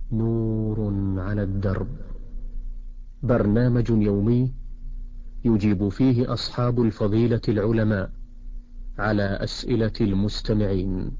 نور على الدرب، برنامج يومي يجيب فيه أصحاب الفضيلة العلماء على أسئلة المستمعين.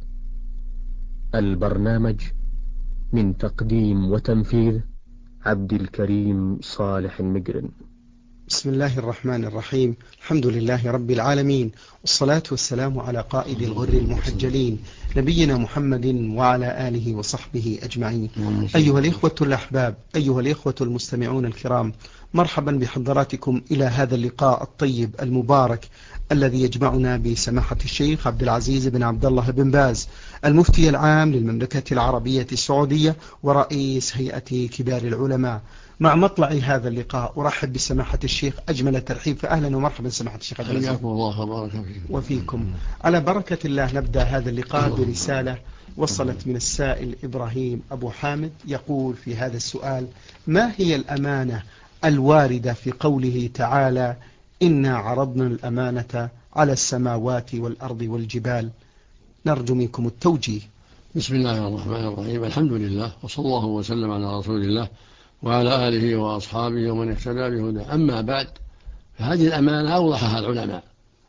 البرنامج من تقديم وتنفيذ عبد الكريم صالح المقرن. بسم الله الرحمن الرحيم. الحمد لله رب العالمين، والصلاة والسلام على قائد الغر المحجلين نبينا محمد وعلى آله وصحبه أجمعين. أيها الإخوة الأحباب، أيها الإخوة المستمعون الكرام، مرحبا بحضراتكم إلى هذا اللقاء الطيب المبارك الذي يجمعنا بسماحة الشيخ عبد العزيز بن عبد الله بن باز، المفتي العام للمملكة العربية السعودية ورئيس هيئة كبار العلماء. مع مطلع هذا اللقاء أرحب بسماحة الشيخ أجمل الترحيب، فأهلا ومرحبا سماحة الشيخ عبد العزيز. حياكم الله وبارك فيكم وفيكم. على بركة الله نبدأ هذا اللقاء برسالة وصلت من السائل إبراهيم أبو حامد، يقول في هذا السؤال: ما هي الأمانة الواردة في قوله تعالى إنا عرضنا الأمانة على السماوات والأرض والجبال؟ نرجو منكم التوجيه. بسم الله الرحمن الرحيم. الحمد لله، وصلى الله وسلم على رسول الله وعلى آله وأصحابه ومن اهتدى بهداه. أما بعد، فهذه الأمانة أوضحها العلماء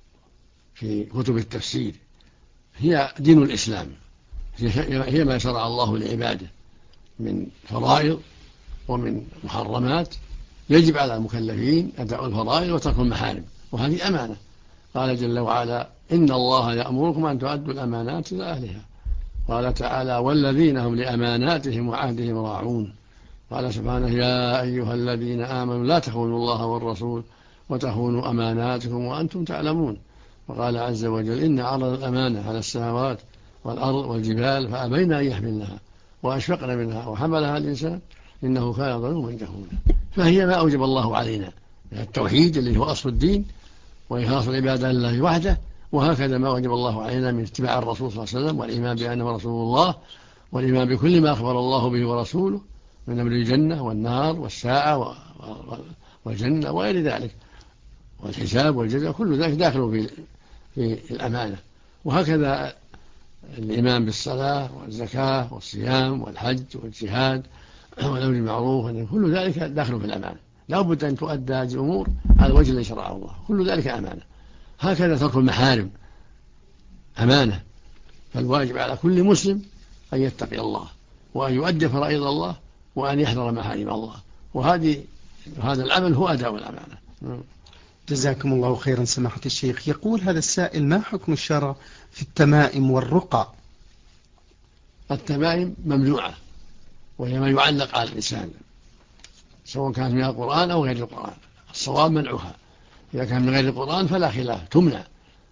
في كتب التفسير. هي دين الإسلام، هي ما شرع الله لعباده من فرائض ومن محرمات، يجب على المكلفين أداء الفرائض وترك المحارم، وهذه أمانة. قال جل وعلا: إن الله يأمركم أن تؤدوا الأمانات إلى أهلها. قال تعالى: والذين هم لأماناتهم وعهدهم راعون. قال سبحانه: يا أيها الذين آمنوا لا تخونوا الله والرسول وتخونوا أماناتكم وأنتم تعلمون. وقال عز وجل: إن عرض الأمانة على السماوات والأرض والجبال فأبين أن يحملنها وأشفقن منها وحملها الإنسان إنه كان ظلوما جهولا. فهي ما أوجب الله علينا من التوحيد الذي هو أصل الدين وإخلاص العبادة لله وحده، وهكذا ما وجب الله علينا من اتباع الرسول صلى الله عليه وسلم والإيمان بأنه رسول الله، والإيمان بكل ما أخبر الله به ورسوله من أمر الجنة والنار والساعة والجنة وغير ذلك، والحساب والجزاء، كل ذلك داخل في الأمانة. وهكذا الإيمان بالصلاة والزكاة والصيام والحج والجهاد والأمر بالمعروف، كل ذلك داخل في الأمانة. لا بد أن تؤدى هذه الأمور على الوجه الذي شرعه الله، كل ذلك أمانة. هكذا ترك المحارم أمانة، فالواجب على كل مسلم أن يتقي الله وأن يؤدي فرائض الله وأن يحذر محارم الله، هذا العمل هو أداء الأمانة. جزاكم الله خيرا سماحة الشيخ. يقول هذا السائل: ما حكم الشرع في التمائم والرقى؟ التمائم ممنوعة، وهي ما يعلق على الإنسان سواء كانت من القرآن أو غير القرآن. الصواب منعها. إذا كان من غير القرآن فلا خلاف، تمنع،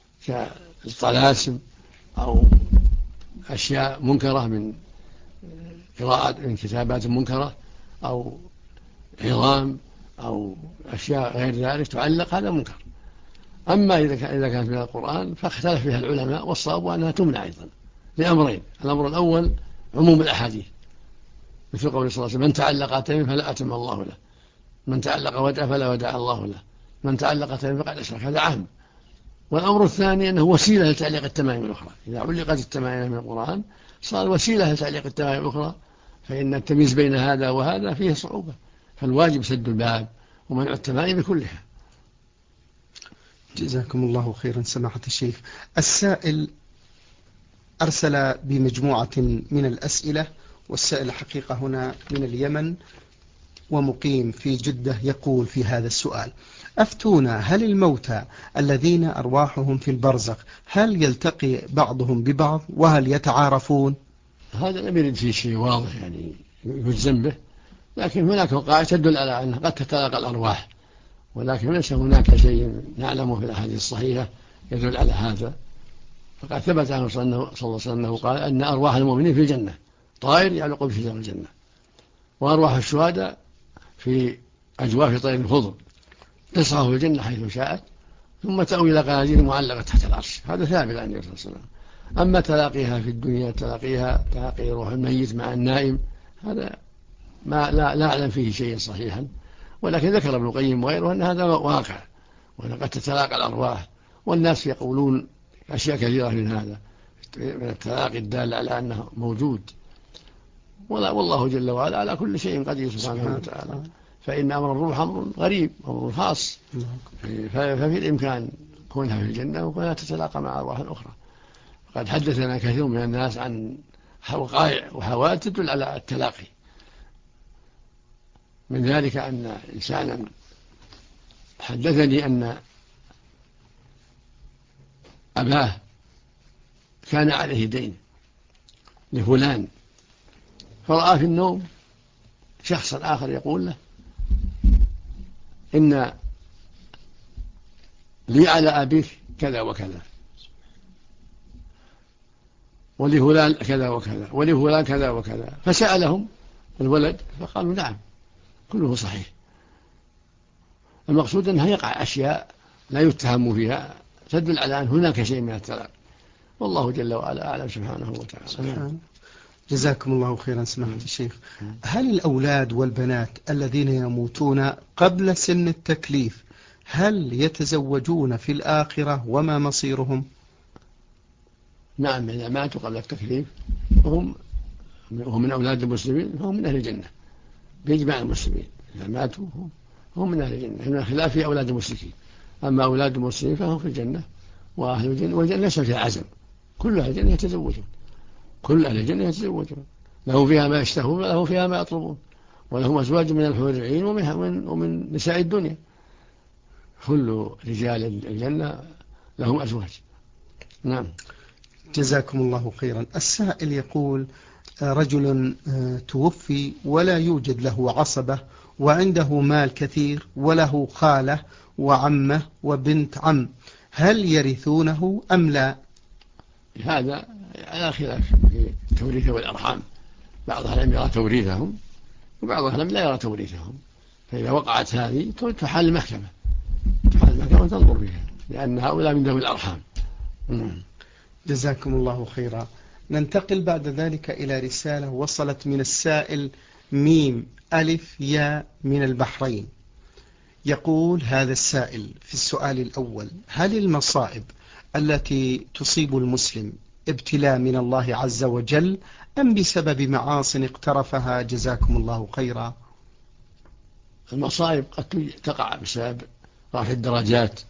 كالطلاسم أو أشياء منكرة من قراءة من كتابات منكرة أو عظام أو أشياء غير ذلك تعلق، هذا منكر. أما إذا كانت من القرآن فاختلف فيها العلماء، والصواب أنها تمنع أيضا لأمرين: الأمر الأول عموم الأحاديث، مثل قول صلى الله عليه وسلم: من تعلق تميم فلا أتم الله له، من تعلق ودع فلا ودع الله له، من تعلق تميم فقد أشرك، هذا عام. والأمر الثاني أنه وسيلة لتعليق التمائم الأخرى. إذا علقت التمائم من القرآن صار وسيلة لتعليق التمائم الأخرى، فإن التمييز بين هذا وهذا فيه صعوبة، فالواجب سد الباب ومنع التمائم كلها. جزاكم الله خيرا سماحة الشيخ. السائل أرسل بمجموعة من الأسئلة، والسائل حقيقة هنا من اليمن ومقيم في جدة. يقول في هذا السؤال: أفتونا، هل الموتى الذين أرواحهم في البرزخ هل يلتقي بعضهم ببعض وهل يتعارفون؟ هذا لم يرد فيه شيء واضح يعني يجزم به، لكن هناك وقائع تدل على أنها قد تتلاقى الأرواح، ولكن ليس هناك شيء نعلمه في الأحاديث الصحيحة يدل على هذا. فقد ثبت عنه صلى الله عليه وسلم أنه قال أن أرواح المؤمنين في الجنة طائر يعلق بشجر الجنة، وأرواح الشهداء في أجواف طير الخضر تسعى في الجنة حيث شاءت، ثم تأوي إلى قناديل معلقة تحت العرش. هذا ثابت عن النبي صلى الله عليه وسلم. أما تلاقيها في الدنيا تلاقي روح الميت مع النائم، هذا ما لا أعلم فيه شيء صحيحا، ولكن ذكر ابن القيم وغيره أن هذا واقع، وأن قد تتلاقى الأرواح، والناس يقولون أشياء كثيرة من هذا من التلاقي الدال على أنه موجود. والله جل وعلا على كل شيء قدير سبحانه وتعالى. فإن أمر الروح أمر غريب، أمر خاص، ففي الإمكان كونها في الجنة وكونها تتلاقى مع أرواح أخرى. قد حدثنا كثير من الناس عن وقائع وحوادث تدل على التلاقي. من ذلك أن إنسانا حدثني أن أباه كان عليه دين لفلان، فرأى في النوم شخصا آخر يقول له إن لي على أبيك كذا وكذا، ولفلان كذا وكذا، ولفلان كذا وكذا. فسألهم الولد فقالوا نعم كله صحيح. المقصود أنها يقع أشياء لا يتهم فيها تدل على أن هناك شيء من التلاقي، والله جل وعلا أعلم سبحانه وتعالى. جزاكم الله خيرا سماحة الشيخ. هل الأولاد والبنات الذين يموتون قبل سن التكليف هل يتزوجون في الآخرة وما مصيرهم؟ نعم، إذا ماتوا قبل التكليف وهم من أولاد المسلمين فهم من أهل الجنة بإجماع المسلمين. إذا ماتوا هم من أهل الجنة، هنا خلاف في أولاد المشركين. أما أولاد المسلمين فهم في الجنة وأهل الجنة، والجنة ليس فيها عزم، كل أهل الجنة يتزوجون، كل أهل الجنة يتزوجون، لهم فيها ما يشتهون ولهم فيها ما يطلبون، ولهم أزواج من الحور العين ومن نساء الدنيا. كل رجال الجنة لهم أزواج. نعم. جزاكم الله خيرا. السائل يقول رجل توفي ولا يوجد له عصبة وعنده مال كثير وله خالة وعمة وبنت عم، هل يرثونه أم لا؟ هذا على خلاف في التوريث والأرحام، بعض أهل يرى توريثهم وبعض أهل لا يرى توريثهم. فإذا وقعت هذه تحال المحكمة وتنظر فيها، لأن هؤلاء من ذوي الأرحام. جزاكم الله خيرا. ننتقل بعد ذلك إلى رسالة وصلت من السائل ميم ألف يا من البحرين. يقول هذا السائل في السؤال الأول: هل المصائب التي تصيب المسلم ابتلاء من الله عز وجل أم بسبب معاصٍ اقترفها؟ جزاكم الله خيرا. المصائب قد تقع بسبب رفع الدرجات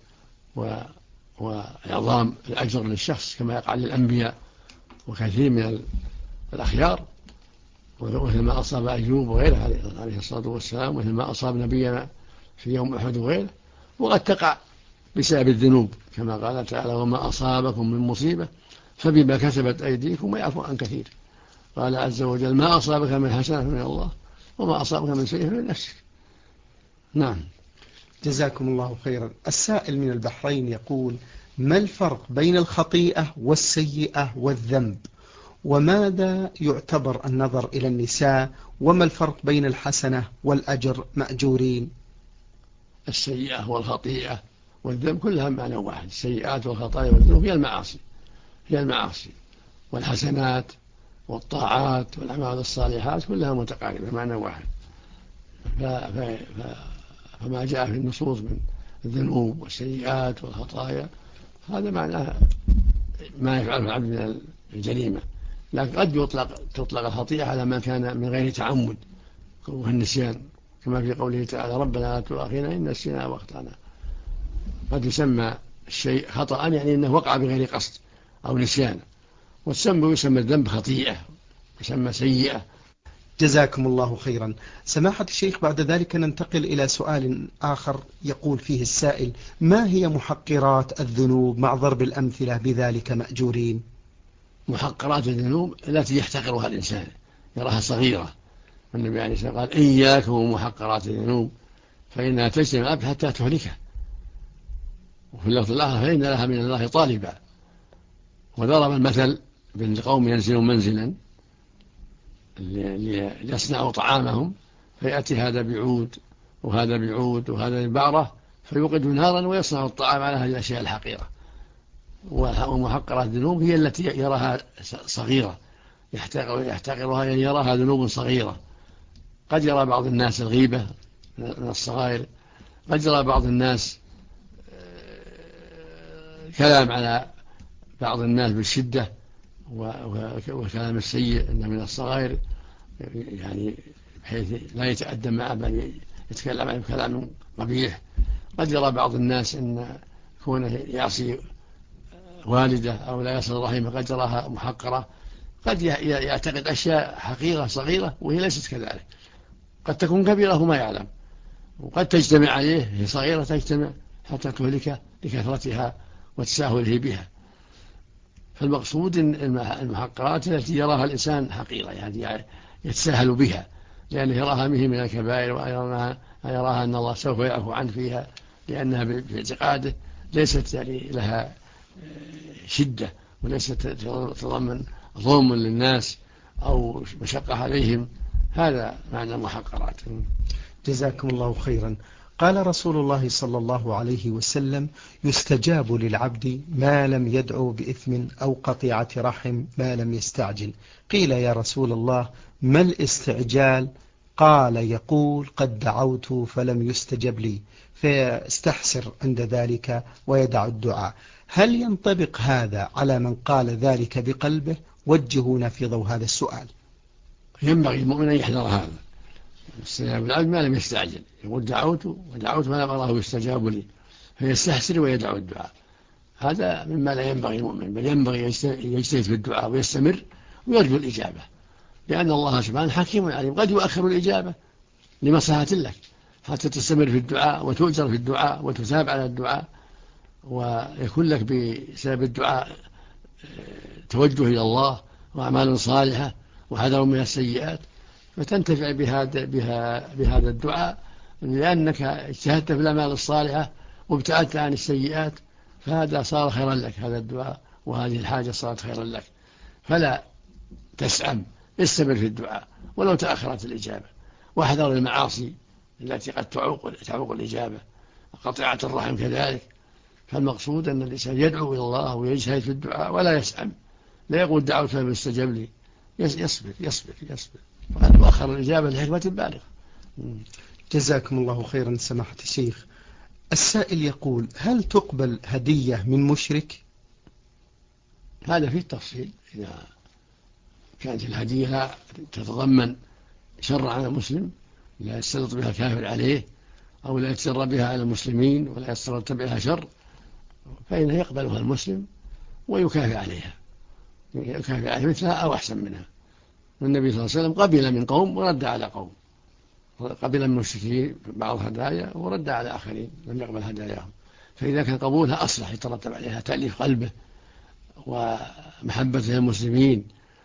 وإعظام الأجر للشخص كما يقع للأنبياء وكثير من الأخيار، مثل ما أصاب أيوب وغيره عليه الصلاة والسلام، مثل ما أصاب نبينا في يوم أحد وغيره. وقد تقع بسبب الذنوب كما قال تعالى: وما أصابكم من مصيبة فبما كسبت أيديكم ويعفو عن كثير. قال عز وجل: ما أصابك من حسنة من الله وما أصابك من سيئة من نفسك. نعم. جزاكم الله خيرا. السائل من البحرين يقول: ما الفرق بين الخطيئة والسيئة والذنب؟ وماذا يعتبر النظر إلى النساء؟ وما الفرق بين الحسنة والأجر مأجورين؟ السيئة والخطيئة والذنب كلها معنى واحد. السيئات والخطايا والذنوب هي المعاصي، والحسنات والطاعات والأعمال الصالحات كلها متقاربة معنى واحد. فما جاء في النصوص من الذنوب والسيئات والخطايا هذا معناه ما يفعله العبد من الجريمة. لكن قد تطلق الخطيئة على ما كان من غير تعمد والنسيان، كما في قوله تعالى: ربنا لا تؤاخذنا إن نسينا أو أخطأنا. قد يسمى الشيء خطأ يعني أنه وقع بغير قصد أو نسيان، ويسمى الذنب خطيئة، يسمى سيئة. جزاكم الله خيرا. سماحة الشيخ، بعد ذلك ننتقل إلى سؤال آخر يقول فيه السائل: ما هي محقرات الذنوب مع ضرب الأمثلة بذلك مأجورين؟ محقرات الذنوب التي يحتقرها الإنسان يراها صغيرة، والنبي عليه الصلاة والسلام قال: إياكم ومحقرات الذنوب فإنها تجتمع العبد حتى تهلكه. وفي اللفظ الآخر: فإن لها من الله طالبا. وضرب المثل بين قوم ينزلون منزلا ليصنعوا طعامهم، فيأتي هذا بعود وهذا بعود وهذا ببعرة فيوقد نارا ويصنع الطعام على هذه الأشياء الحقيرة. ومحقرات الذنوب هي التي يراها صغيرة يحتقرها، يعني يراها ذنوب صغيرة. قد يرى بعض الناس الغيبة من الصغائر، قد يرى بعض الناس كلام على بعض الناس بالشدة وكلام السيء إنه من الصغائر. يعني بحيث لا يتأدب معه بل يتكلم عنه بكلام قبيح. قد يرى بعض الناس أن كونه يعصي والده أو لا يصل رحمه قد يراها محقرة، قد يعتقد أشياء حقيرة صغيرة وهي ليست كذلك، قد تكون كبيرة وما يعلم، وقد تجتمع عليه، هي صغيرة تجتمع حتى تهلكه لكثرتها وتساهله بها. فالمقصود المحقرات التي يراها الإنسان حقيرة، يعني يتساهل بها لأنه يراها به من الكبائر، ويراها أن الله سوف يعفو عنه فيها لأنها باعتقاده ليست يعني لها شدة، وليست تتضمن ظلم للناس أو مشقة عليهم. هذا معنى المحقرات. جزاكم الله خيرا. قال رسول الله صلى الله عليه وسلم: يستجاب للعبد ما لم يدعو بإثم أو قطيعة رحم ما لم يستعجل. قيل: يا رسول الله ما الاستعجال؟ قال: يقول قد دعوت فلم يستجب لي، فيستحسر عند ذلك ويدع الدعاء. هل ينطبق هذا على من قال ذلك بقلبه؟ وجهونا في ضوء هذا السؤال. ينبغي المؤمن أن يحذر هذا. استجاب العبد ما لم يستعجل، يقول دعوت ما لم أراه يستجاب لي، فيستحسر ويدعو الدعاء. هذا مما لا ينبغي المؤمن، بل ينبغي يجتهد في الدعاء ويستمر ويرجو الإجابة، لأن الله سبحانه حكيم عليم، قد يؤخر الإجابة لمصلحة لك حتى تستمر في الدعاء وتؤجر في الدعاء وتثاب على الدعاء، ويكون لك بسبب الدعاء توجه إلى الله وأعمال صالحة وحذر من السيئات، فتنتفع بهذا الدعاء لأنك اجتهدت في الأعمال الصالحة وابتعدت عن السيئات، فهذا صار خيرا لك، هذا الدعاء وهذه الحاجة صارت خيرا لك. فلا تسأم، استمر في الدعاء ولو تأخرت الإجابة، واحذر المعاصي التي قد تعوق الإجابة، قطيعة الرحم كذلك. فالمقصود أن الإنسان يدعو إلى الله ويجتهد في الدعاء ولا يسأم، لا يقول دعوت فلم يستجب لي، يصبر وقد يؤخر الإجابة لحكمة بالغة. جزاكم الله خيرا سماحة الشيخ. السائل يقول: هل تقبل هدية من مشرك؟ هذا فيه التفصيل، إذا كانت الهدية لا تتضمن شر على المسلم، لا يستلط بها كافر عليه أو لا يتسر بها على المسلمين ولا يستلط بها شر، فإنه يقبلها المسلم ويكافئ عليها، مثلها أو أحسن منها. والنبي صلى الله عليه وسلم قبل من قوم ورد على قوم، قبل من المشركين بعض هدايا ورد على آخرين لم يقبل هداياهم. فإذا كان قبولها أصلح يترتب عليها تأليف قلبه ومحبة للمسلمين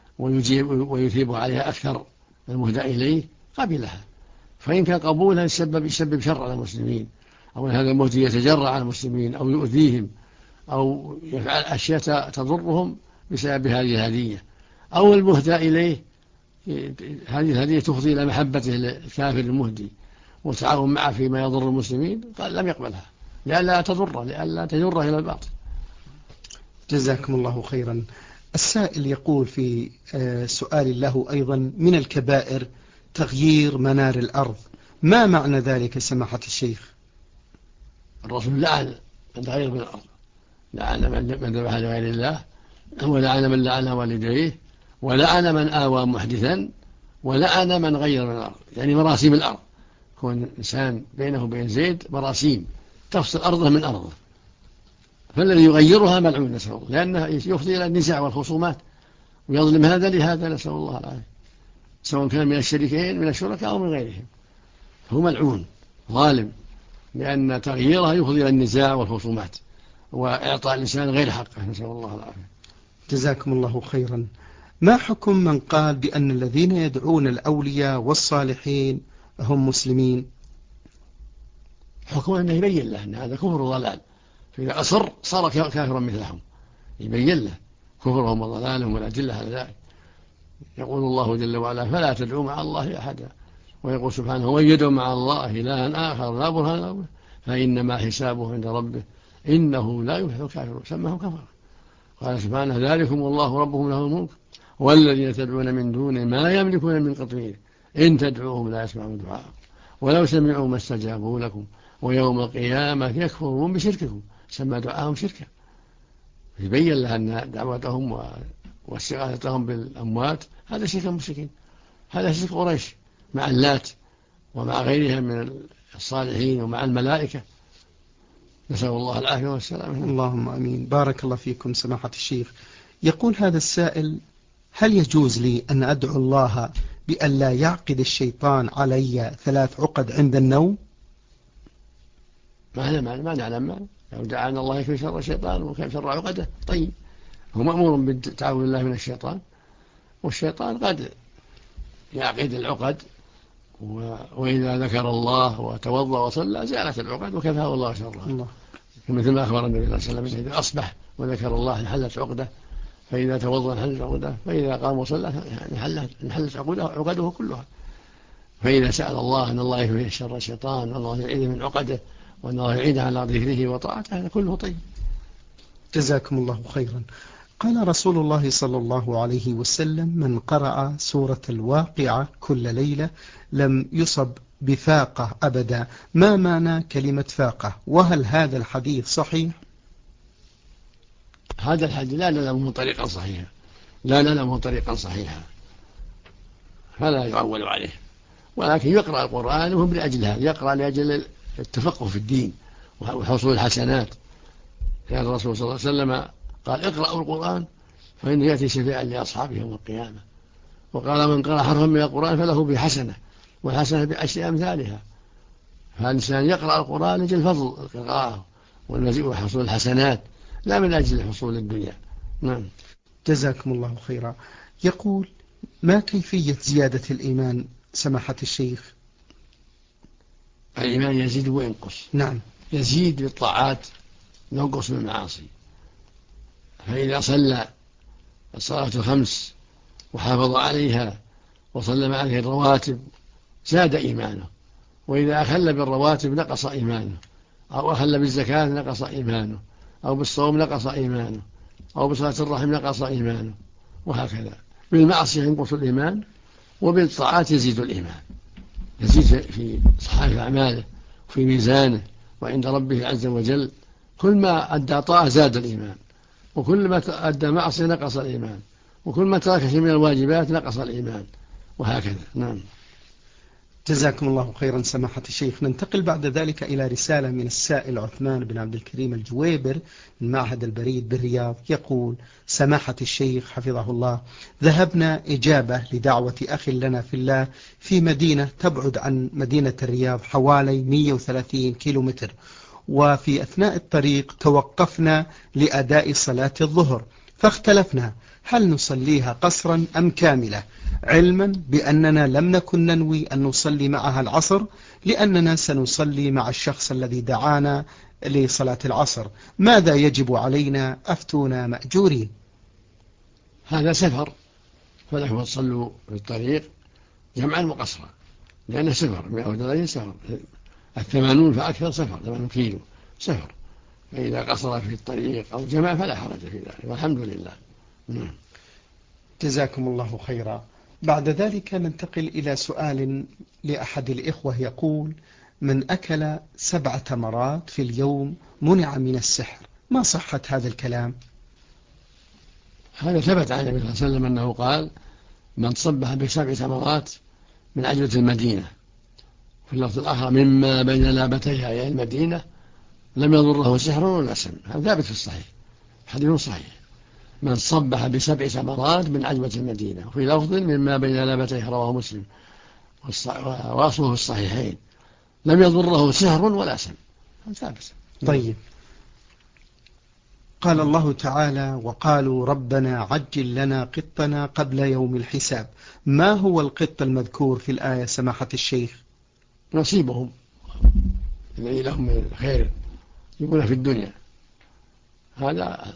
ويثيب عليها أكثر المهدى إليه قبلها. فإن كان قبولها يسبب شر على المسلمين، أو هذا المهدي يتجرع على المسلمين أو يؤذيهم أو يفعل أشياء تضرهم بسبب هذه الهدية، أو المهدى إليه هذه الهدية تفضي إلى محبته للكافر المهدي والتعاون معه فيما يضر المسلمين، قال لم يقبلها لئلا تجره إلى الباطل. جزاكم الله خيرا. السائل يقول في سؤال له أيضا: من الكبائر تغيير منار الأرض، ما معنى ذلك سماحة الشيخ؟ الرسول لعن من تغير من الأرض، لعن من ذبح لغير الله، ولعن من لعن والديه، ولعن من آوى محدثا، ولعن من غير من الأرض، يعني مراسيم الأرض. يكون إنسان بينه وبين زيد مراسيم تفصل أرضه من أرضه، فالذي يغيرها ملعون نسأل الله، لأنه يفضي إلى النزاع والخصومات ويظلم هذا لهذا نسأل الله العافية، سواء كان من الشريكين من الشركاء أو من غيرهم، فهو ملعون ظالم، لأن تغييرها يفضي إلى النزاع والخصومات وإعطاء الإنسان غير حقه نسأل الله العافية. جزاكم الله خيرا. ما حكم من قال بأن الذين يدعون الأولياء والصالحين هم مسلمين؟ حكم أنه يبين له أن هذا كفر وضلال، فإذا أصر صار كافرا مثلهم، يبين له كفرهم وضلالهم والأدلة على ذلك. يقول الله جل وعلا: فلا تدعوا مع الله أحدا، ويقول سبحانه: ويدعو مع الله إلها آخر لا برهان له فإنما حسابه عند ربه إنه لا يفلح الكافرون، سماه كفر. قال سبحانه: ذلكم الله ربهم له الملك والذين تدعون من دونه ما يملكون من قطمير إن تدعوهم لا يسمعوا دعاءكم ولو سمعوا ما استجابوا لكم ويوم القيامة يكفرون بشرككم، سمى دعاهم شركا، يبين لها أن دعوتهم واستغاثتهم بالأموات هذا شرك المشركين، هذا شرك قريش مع اللات ومع غيرها من الصالحين ومع الملائكة، نسأل الله العافية والسلامة. اللهم أمين. بارك الله فيكم سماحة الشيخ. يقول هذا السائل: هل يجوز لي أن أدعو الله بأن لا يعقد الشيطان علي 3 عقد عند النوم؟ ما نعلم لو دعانا الله يكفي شر الشيطان وكيف شر عقده. طيب، هو مأمور بالتعاوذ الله من الشيطان، والشيطان قد يعقد العقد، وإذا ذكر الله وتوضأ وصلى زالت العقد وكفاه الله شرها، مثل ما أخبر النبي صلى الله عليه وسلم: إذا أصبح وذكر الله انحلت عقده، فإذا توضأ انحلت عقده، فإذا قام وصلى انحلت عقده كلها. فإذا سأل الله أن الله يكفيه شر الشيطان وأن الله يعيده من عقده وأن الله يعيده على ذكره وطاعته، هذا كله طيب. جزاكم الله خيرا. قال رسول الله صلى الله عليه وسلم: من قرأ سورة الواقعة كل ليلة لم يصب بفاقة أبدا. ما معنى كلمة فاقة؟ وهل هذا الحديث صحيح؟ هذا الحديث لا نعلمه طريقا صحيحا، فلا يعول عليه، ولكن يقرأ القرآن وهم لأجل هذا، يقرأ لأجل التفقه في الدين وحصول الحسنات. كان الرسول صلى الله عليه وسلم قال: اقرأوا القرآن فإنه يأتي شفيعا لأصحابه يوم القيامة. وقال: من قرأ حرفا من القرآن فله بحسنة، والحسنة بعشر أمثالها. فالإنسان يقرأ القرآن لأجل فضل القراءة والمزيد وحصول الحسنات، لا من أجل حصول الدنيا. نعم. جزاكم الله خيرا. يقول: ما كيفية زيادة الإيمان سماحة الشيخ؟ الإيمان يزيد وينقص. نعم. يزيد بالطاعات، ينقص بالمعاصي. فإذا صلى الصلاة 5 وحافظ عليها وصلى عليه الرواتب زاد إيمانه، وإذا أخل بالرواتب نقص إيمانه، أو أخل بالزكاة نقص إيمانه، أو بالصوم نقص إيمانه، أو بصلاة الرحم نقص إيمانه، وهكذا. بالمعصية ينقص الإيمان، وبالطاعات يزيد الإيمان، يزيد في صحائف أعماله وفي ميزانه وعند ربه عز وجل. كل ما أدى طاعة زاد الإيمان، وكل ما أدى معصية نقص الإيمان، وكل ما ترك شيء من الواجبات نقص الإيمان، وهكذا. نعم. جزاكم الله خيرا سماحة الشيخ. ننتقل بعد ذلك إلى رسالة من السائل عثمان بن عبد الكريم الجويبر من معهد البريد بالرياض. يقول: سماحة الشيخ حفظه الله، ذهبنا إجابة لدعوة أخ لنا في الله في مدينة تبعد عن مدينة الرياض حوالي 130 كيلومتر، وفي أثناء الطريق توقفنا لأداء صلاة الظهر، فاختلفنا هل نصليها قصرا أم كاملة، علما بأننا لم نكن ننوي أن نصلي معها العصر لأننا سنصلي مع الشخص الذي دعانا لصلاة العصر. ماذا يجب علينا؟ أفتونا مأجورين. هذا سفر، فلكم تصلوا في الطريق جمعا وقصرا، لأنه سفر 130 سفر، 80 فأكثر سفر، 80 كيلو سفر، فإذا قصر في الطريق أو جمع فلا حرج في ذلك، والحمد لله. جزاكم الله خيرا. بعد ذلك ننتقل إلى سؤال لأحد الإخوة. يقول: من أكل 7 تمرات في اليوم منع من السحر، ما صحة هذا الكلام؟ هذا ثبت عن النبي صلى الله عليه وسلم أنه قال: من صبح ب7 تمرات من عجلة المدينة، في اللفظ الآخر مما بين لابتيها أي المدينة، لم يضره سحر ولا سم. هذا ثابت في الصحيح، حديث صحيح. من صبح ب7 تمرات من عجوة المدينة، وفي لفظ مما بين لابتيه، رواه مسلم وأصله في الصحيحين، لم يضره سحر ولا سم. ثابت. طيب. قال الله تعالى: وقالوا ربنا عجل لنا قطنا قبل يوم الحساب. ما هو القط المذكور في الآية سماحة الشيخ؟ نصيبهم الذي لهم من الخير يكون في الدنيا، هذا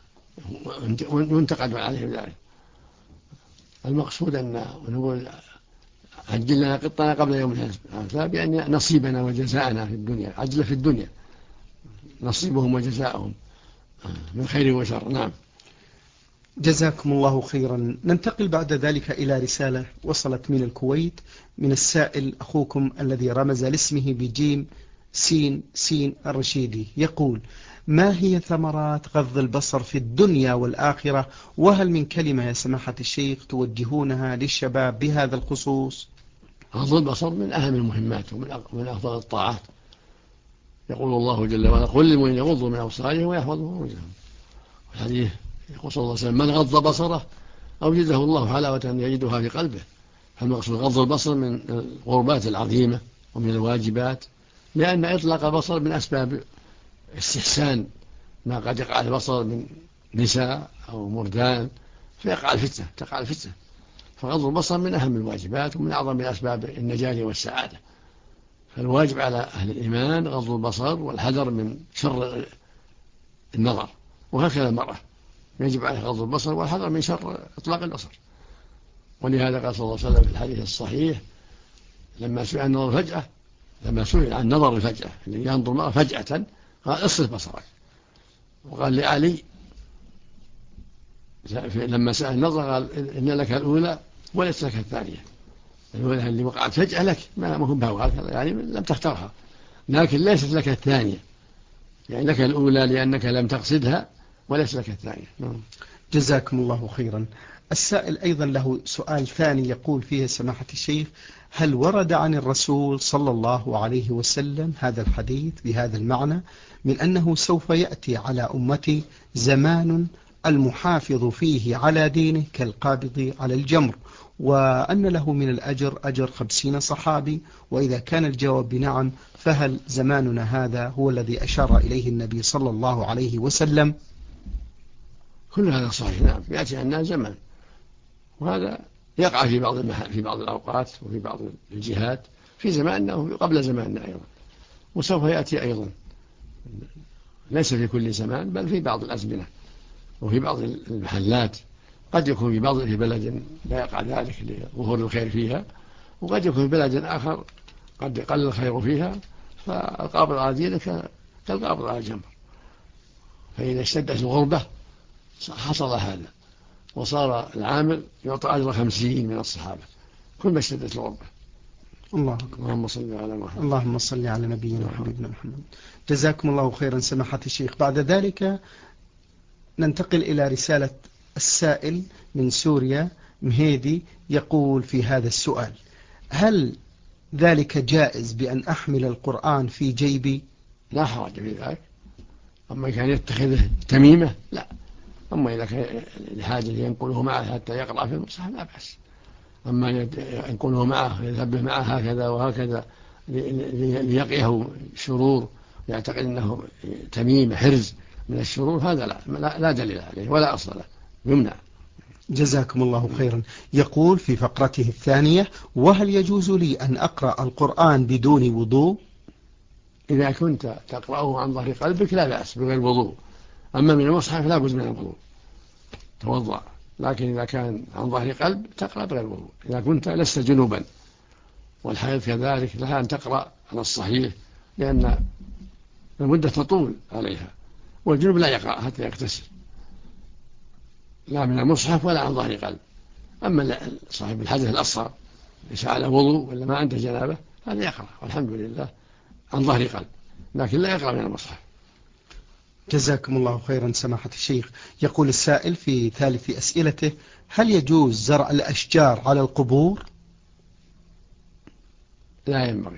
ينتقد عليه ذلك. المقصود أن نقول عجل لنا قطنا قبل يوم الحساب، بأن نصيبنا وجزاءنا في الدنيا، عجل في الدنيا نصيبهم وجزاءهم من خير وشر. نعم. جزاكم الله خيرا. ننتقل بعد ذلك إلى رسالة وصلت من الكويت من السائل أخوكم الذي رمز لاسمه بجيم سين الرشيدي يقول: ما هي ثمرات غض البصر في الدنيا والآخرة؟ وهل من كلمة يا سماحة الشيخ توجهونها للشباب بهذا الخصوص؟ غض البصر من أهم المهمات ومن أفضل الطاعات. يقول الله جل وعلا: قل للمؤمنين يغضوا من أبصارهم ويحفظوا فروجهم. الحديث يقول صلى الله عليه وسلم: من غض بصره أوجده الله حلاوة يجدها في قلبه. فالمقصود غض البصر من القربات العظيمة ومن الواجبات، لأن إطلاق البصر من أسباب استحسان ما قد يقع البصر من نساء أو مردان فيقع الفتنة. فغض البصر من أهم الواجبات ومن أعظم أسباب النجاة والسعادة. فالواجب على أهل الإيمان غض البصر والحذر من شر النظر، وهكذا المرأة يجب عليها غض البصر والحذر من شر إطلاق البصر. ولهذا قال صلى الله عليه وسلم في الحديث الصحيح لما سئل عن نظر الفجأة اللي ينظر المرأة فجأة قال: اصرف بصرك. وقال لعلي لما سأل النظر قال: إن لك الأولى وليس لك الثانية. الأولى اللي وقعت فجأة لك ما هم بها، يعني لم تختارها، لكن ليست لك الثانية، يعني لك الأولى لأنك لم تقصدها وليس لك الثانية. جزاكم الله خيرا. السائل أيضا له سؤال ثاني يقول فيه سماحة الشيخ: هل ورد عن الرسول صلى الله عليه وسلم هذا الحديث بهذا المعنى من أنه سوف يأتي على أمتي زمان المحافظ فيه على دينه كالقابض على الجمر، وأن له من الأجر أجر 50 صحابي؟ وإذا كان الجواب بنعم، فهل زماننا هذا هو الذي أشار إليه النبي صلى الله عليه وسلم؟ كل هذا صحيح، نعم، يأتي عنا زمان، وهذا يقع في بعض الأوقات وفي بعض الجهات في زماننا وقبل زماننا أيضا، وسوف يأتي أيضا، ليس في كل زمان بل في بعض الأزمنة وفي بعض المحلات. قد يكون في بلد لا يقع ذلك لظهور الخير فيها، وقد يكون في بلد آخر قد يقل الخير فيها، فالقابض على دينك كالقابض على الجمر. فإذا اشتدت الغربة حصل هذا، وصار العامل يعطى أجر 50 من الصحابة كل ما اشتدت الغربة. اللهم صل على محمد. اللهم صل على نبينا وحبيبنا محمد. جزاكم الله خيرا سماحة الشيخ. بعد ذلك ننتقل إلى رسالة السائل من سوريا مهيدي، يقول في هذا السؤال: هل ذلك جائز بأن أحمل القرآن في جيبي؟ لا حرج في ذلك. أما كان يتخذه تميمة لا، أما إذا كان الحاجة ينقله معه حتى يقرأ في المصحف لا بأس. أما ينقله معه يذهب معه هكذا وهكذا ليقيه شرور يعتقد أنه تميمة حرز من الشرور، هذا لا دليل عليه ولا أصل له، يمنع. جزاكم الله خيرا. يقول في فقرته الثانية: وهل يجوز لي أن أقرأ القرآن بدون وضوء؟ إذا كنت تقرأه عن ظهر قلبك لا بأس بغير وضوء، أما من المصحف لا بد من الوضوء، توضأ. لكن إذا كان عن ظهر قلب تقرأ بغير وضوء إذا كنت لست جنوبا. والحائض كذلك لها أن تقرأ على الصحيح لأن المدة تطول عليها، والجنوب لا يقرأ حتى يغتسل، لا من المصحف ولا عن ظهر قلب. أما صاحب الحدث الأصغر ليس على وضوء ولا ما عنده جنابة هذا يقرأ والحمد لله عن ظهر قلب، لكن لا يقرأ من المصحف. جزاكم الله خيرا سماحة الشيخ. يقول السائل في ثالث أسئلته: هل يجوز زرع الأشجار على القبور؟ لا ينبغي،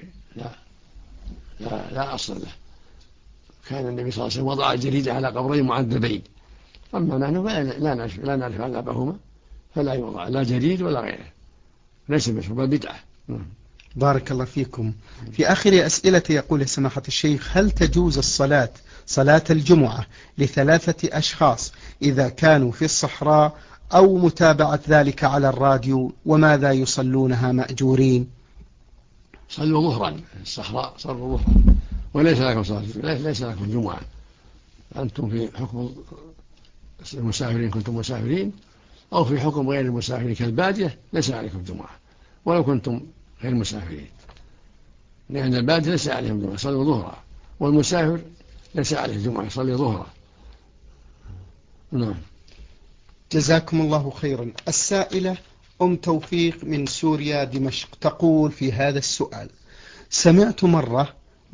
لا أصل له. كان النبي صلى الله عليه وسلم وضع جريدة على قبرين معذبين، أما نحن لا نعرف عذابهما فلا يوضع لا جريد ولا غيره، ليس مشروع بدعة. بارك الله فيكم. في آخر أسئلة يقول سماحة الشيخ: هل تجوز صلاة الجمعة ل3 أشخاص إذا كانوا في الصحراء، أو متابعة ذلك على الراديو؟ وماذا يصلونها مأجورين؟ صلوا ظهرا الصحراء، صلوا ظهرا وليس لكم صلاة، ليس لكم جمعة. أنتم في حكم المسافرين كنتم مسافرين، أو في حكم غير المسافرين كالبادية ليس عليكم جمعة ولو كنتم غير مسافرين، لأن البادية ليس عليهم جمعة صلوا ظهرا، والمسافر ليس عليه جمعة يصلي ظهرا. نعم. جزاكم الله خيرا. السائلة توفيق من سوريا دمشق تقول في هذا السؤال: سمعت مرة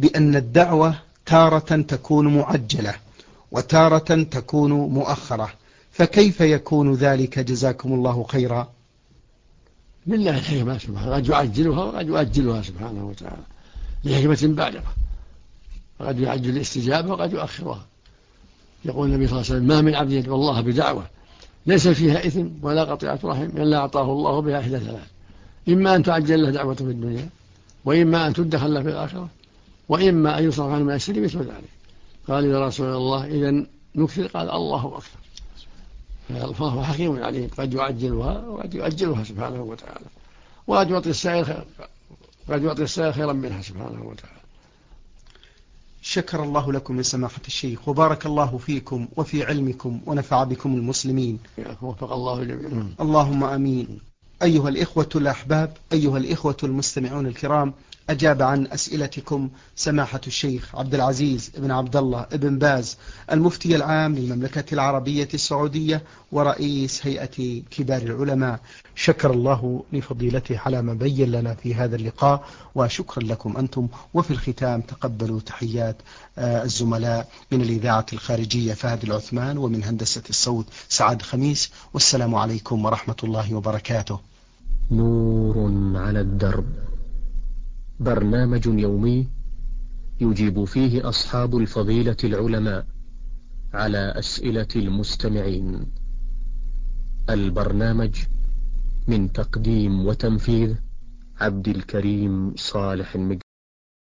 بأن الدعوة تارة تكون معجلة وتارة تكون مؤخرة، فكيف يكون ذلك جزاكم الله خيرا؟ بالله الحكمة سبحانه، قد يعجلها وقد يؤجلها سبحانه وتعالى لحكمة بالغة، قد يعجل الاستجابة وقد يؤخرها. يقول النبي صلى الله عليه وسلم: ما من عبد يدعو الله بدعوة ليس فيها إثم ولا قطيعة رحم إلا أعطاه الله بها إحدى ثلاث: إما أن تعجل له دعوة في الدنيا، وإما أن تدخل له في الآخرة، وإما أن يصرف عنه من السر مثل ذلك. قال: يا رسول الله إذن نكثر؟ قال: الله أكبر. فهو حكيم عليم، قد يعجلها وقد يؤجلها سبحانه وتعالى، وقد يعطي السائل خيرا منها سبحانه وتعالى. شكر الله لكم يا سماحة الشيخ، وبارك الله فيكم وفي علمكم ونفع بكم المسلمين. وفق الله جميعا. اللهم آمين. أيها الإخوة الأحباب، أيها الإخوة المستمعون الكرام، أجاب عن أسئلتكم سماحة الشيخ عبد العزيز بن عبد الله بن باز، المفتي العام للمملكة العربية السعودية ورئيس هيئة كبار العلماء. شكر الله لفضيلته على ما بين لنا في هذا اللقاء، وشكرا لكم أنتم. وفي الختام تقبلوا تحيات الزملاء من الإذاعة الخارجية فهد العثمان، ومن هندسة الصوت سعد خميس، والسلام عليكم ورحمة الله وبركاته. نور على الدرب، برنامج يومي يجيب فيه أصحاب الفضيلة العلماء على أسئلة المستمعين. البرنامج من تقديم وتنفيذ عبد الكريم صالح المقدسي.